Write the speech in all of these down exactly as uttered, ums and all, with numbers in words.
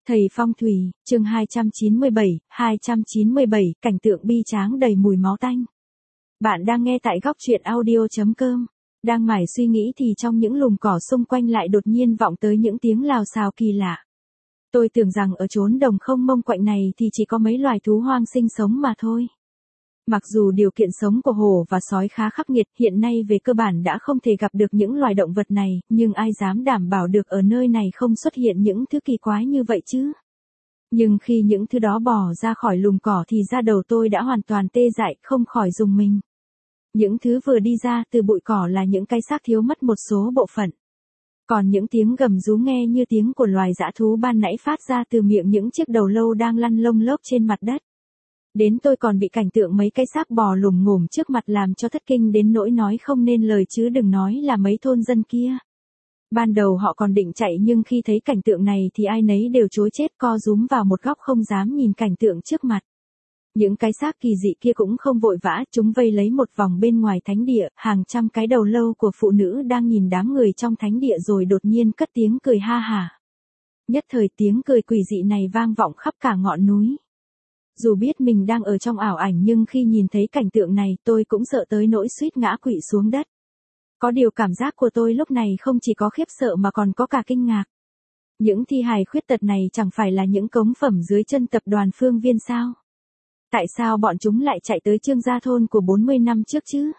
Thầy phong thủy, chương hai trăm chín mươi bảy, hai trăm chín mươi bảy, cảnh tượng bi tráng đầy mùi máu tanh. Bạn đang nghe tại góc truyện audio chấm com. Đang mải suy nghĩ thì trong những lùm cỏ xung quanh lại đột nhiên vọng tới những tiếng lào xào kỳ lạ. Tôi tưởng rằng ở chốn đồng không mông quạnh này thì chỉ có mấy loài thú hoang sinh sống mà thôi. Mặc dù điều kiện sống của hổ và sói khá khắc nghiệt, hiện nay về cơ bản đã không thể gặp được những loài động vật này, nhưng ai dám đảm bảo được ở nơi này không xuất hiện những thứ kỳ quái như vậy chứ? Nhưng khi những thứ đó bò ra khỏi lùm cỏ thì da đầu tôi đã hoàn toàn tê dại, không khỏi rùng mình. Những thứ vừa đi ra từ bụi cỏ là những cái xác thiếu mất một số bộ phận. Còn những tiếng gầm rú nghe như tiếng của loài dã thú ban nãy phát ra từ miệng những chiếc đầu lâu đang lăn lông lốc trên mặt đất. Đến tôi còn bị cảnh tượng mấy cái xác bò lùm ngủm trước mặt làm cho thất kinh đến nỗi nói không nên lời chứ đừng nói là mấy thôn dân kia. Ban đầu họ còn định chạy nhưng khi thấy cảnh tượng này thì ai nấy đều trối chết co rúm vào một góc không dám nhìn cảnh tượng trước mặt. Những cái xác kỳ dị kia cũng không vội vã, chúng vây lấy một vòng bên ngoài thánh địa, hàng trăm cái đầu lâu của phụ nữ đang nhìn đám người trong thánh địa rồi đột nhiên cất tiếng cười ha hả. Nhất thời tiếng cười quỷ dị này vang vọng khắp cả ngọn núi. Dù biết mình đang ở trong ảo ảnh nhưng khi nhìn thấy cảnh tượng này tôi cũng sợ tới nỗi suýt ngã quỵ xuống đất. Có điều cảm giác của tôi lúc này không chỉ có khiếp sợ mà còn có cả kinh ngạc. Những thi hài khuyết tật này chẳng phải là những cống phẩm dưới chân tập đoàn Phương Viên sao? Tại sao bọn chúng lại chạy tới Trương Gia Thôn của bốn mươi năm trước chứ?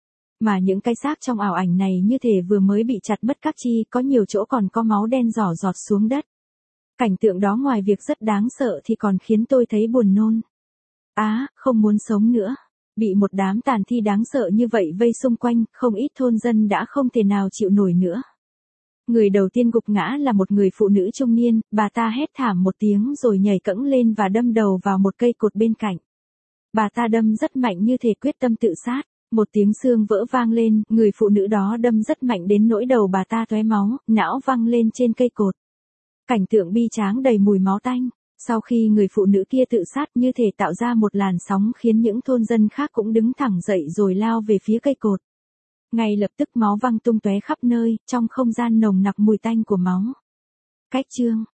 Mà những cái xác trong ảo ảnh này như thể vừa mới bị chặt mất các chi, có nhiều chỗ còn có máu đen rỏ giọt xuống đất. Cảnh tượng đó ngoài việc rất đáng sợ thì còn khiến tôi thấy buồn nôn. Á, à, không muốn sống nữa. Bị một đám tàn thi đáng sợ như vậy vây xung quanh, không ít thôn dân đã không thể nào chịu nổi nữa. Người đầu tiên gục ngã là một người phụ nữ trung niên, bà ta hét thảm một tiếng rồi nhảy cẫng lên và đâm đầu vào một cây cột bên cạnh. Bà ta đâm rất mạnh như thể quyết tâm tự sát, một tiếng xương vỡ vang lên, người phụ nữ đó đâm rất mạnh đến nỗi đầu bà ta tóe máu, não văng lên trên cây cột. Cảnh tượng bi tráng đầy mùi máu tanh. Sau khi người phụ nữ kia tự sát như thể tạo ra một làn sóng khiến những thôn dân khác cũng đứng thẳng dậy rồi lao về phía cây cột. Ngay lập tức máu văng tung tóe khắp nơi, trong không gian nồng nặc mùi tanh của máu. Cách chương,